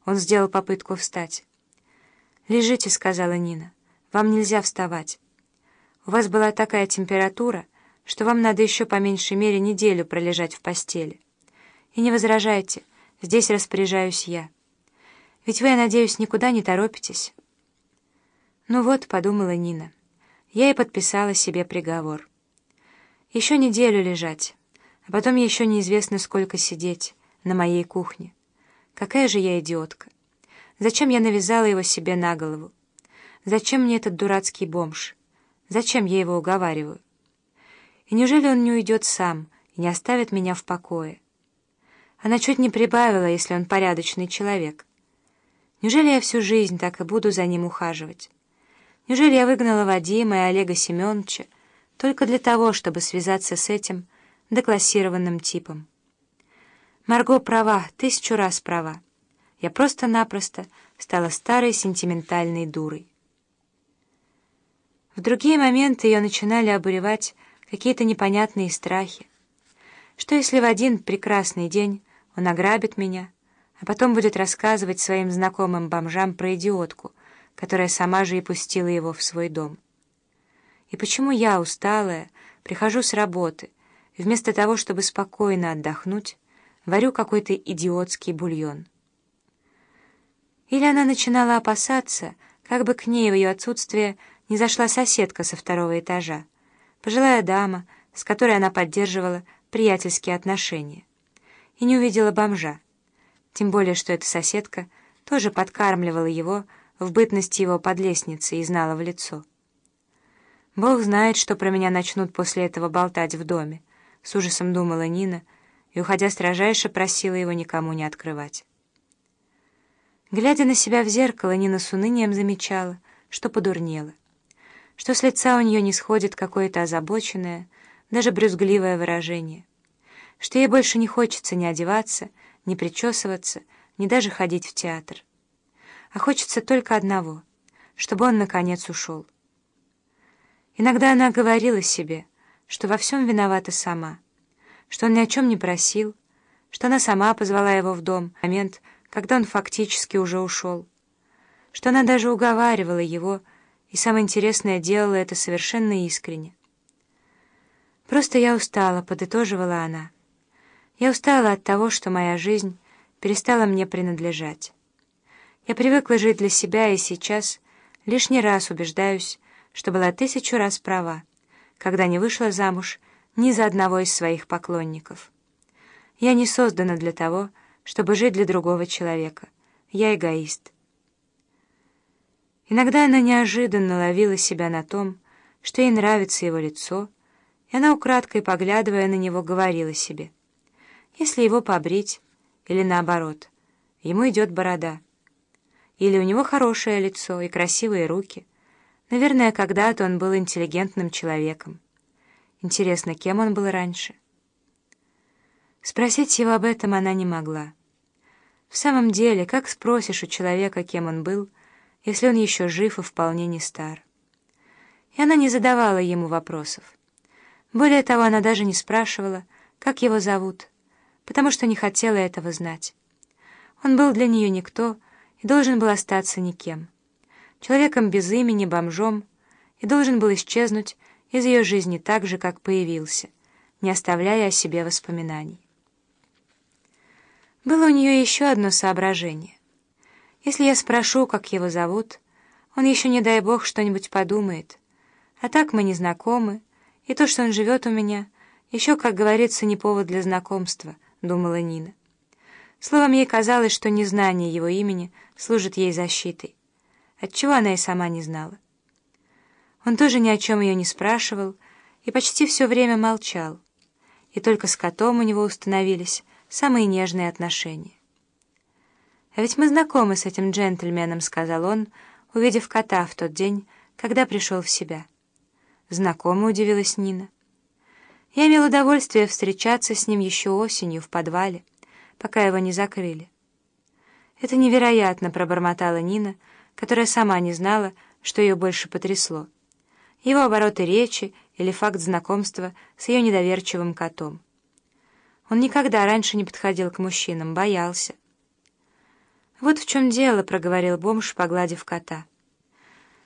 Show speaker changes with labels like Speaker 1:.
Speaker 1: Он сделал попытку встать. «Лежите», — сказала Нина. «Вам нельзя вставать. У вас была такая температура, что вам надо еще по меньшей мере неделю пролежать в постели. И не возражайте, здесь распоряжаюсь я. Ведь вы, я надеюсь, никуда не торопитесь». «Ну вот», — подумала Нина, — я и подписала себе приговор. Еще неделю лежать, а потом еще неизвестно сколько сидеть на моей кухне. Какая же я идиотка! Зачем я навязала его себе на голову? Зачем мне этот дурацкий бомж? Зачем я его уговариваю? И неужели он не уйдет сам и не оставит меня в покое? Она чуть не прибавила, если он порядочный человек. Неужели я всю жизнь так и буду за ним ухаживать? Неужели я выгнала Вадима и Олега Семеновича только для того, чтобы связаться с этим деклассированным типом? Марго права, 1000 раз права. Я просто-напросто стала старой сентиментальной дурой. В другие моменты ее начинали обуревать какие-то непонятные страхи. Что если в один прекрасный день он ограбит меня, а потом будет рассказывать своим знакомым бомжам про идиотку, которая сама же и пустила его в свой дом? И почему я, усталая, прихожу с работы, и вместо того, чтобы спокойно отдохнуть, варю какой-то идиотский бульон? Или она начинала опасаться, как бы к ней в ее отсутствие не зашла соседка со 2-го этажа, пожилая дама, с которой она поддерживала приятельские отношения, и не увидела бомжа, тем более что эта соседка тоже подкармливала его в бытности его подлесницы и знала в лицо. «Бог знает, что про меня начнут после этого болтать в доме», — с ужасом думала Нина, и, уходя строжайше, просила его никому не открывать. Глядя на себя в зеркало, Нина с унынием замечала, что подурнела, что с лица у нее не сходит какое-то озабоченное, даже брюзгливое выражение, что ей больше не хочется ни одеваться, ни причесываться, ни даже ходить в театр. А хочется только одного, чтобы он, наконец, ушел. Иногда она говорила себе, что во всем виновата сама, что он ни о чем не просил, что она сама позвала его в дом в момент, когда он фактически уже ушел, что она даже уговаривала его, и самое интересное, делала это совершенно искренне. «Просто я устала», — подытоживала она. «Я устала от того, что моя жизнь перестала мне принадлежать. Я привыкла жить для себя, и сейчас лишний раз убеждаюсь, что была 1000 раз права, когда не вышла замуж ни за одного из своих поклонников. Я не создана для того, чтобы жить для другого человека. Я эгоист». Иногда она неожиданно ловила себя на том, что ей нравится его лицо, и она, украдкой поглядывая на него, говорила себе: если его побрить, или наоборот, ему идет борода, или у него хорошее лицо и красивые руки, наверное, когда-то он был интеллигентным человеком. Интересно, кем он был раньше? Спросить его об этом она не могла. В самом деле, как спросишь у человека, кем он был, если он еще жив и вполне не стар? И она не задавала ему вопросов. Более того, она даже не спрашивала, как его зовут, потому что не хотела этого знать. Он был для нее никто и должен был остаться никем, человеком без имени, бомжом, и должен был исчезнуть из ее жизни так же, как появился, не оставляя о себе воспоминаний. Было у нее еще одно соображение. Если я спрошу, как его зовут, он еще, не дай бог, что-нибудь подумает. А так мы не знакомы, и то, что он живет у меня, еще, как говорится, не повод для знакомства, думала Нина. Словом, ей казалось, что незнание его имени служит ей защитой, отчего она и сама не знала. Он тоже ни о чем ее не спрашивал и почти все время молчал, и только с котом у него установились самые нежные отношения. «А ведь мы знакомы с этим джентльменом», — сказал он, увидев кота в тот день, когда пришел в себя. «Знакомы», — удивилась Нина. «Я имел удовольствие встречаться с ним еще осенью в подвале, пока его не закрыли». «Это невероятно», — пробормотала Нина, которая сама не знала, что ее больше потрясло: его обороты речи или факт знакомства с ее недоверчивым котом. Он никогда раньше не подходил к мужчинам, боялся. «Вот в чем дело», — проговорил бомж, погладив кота.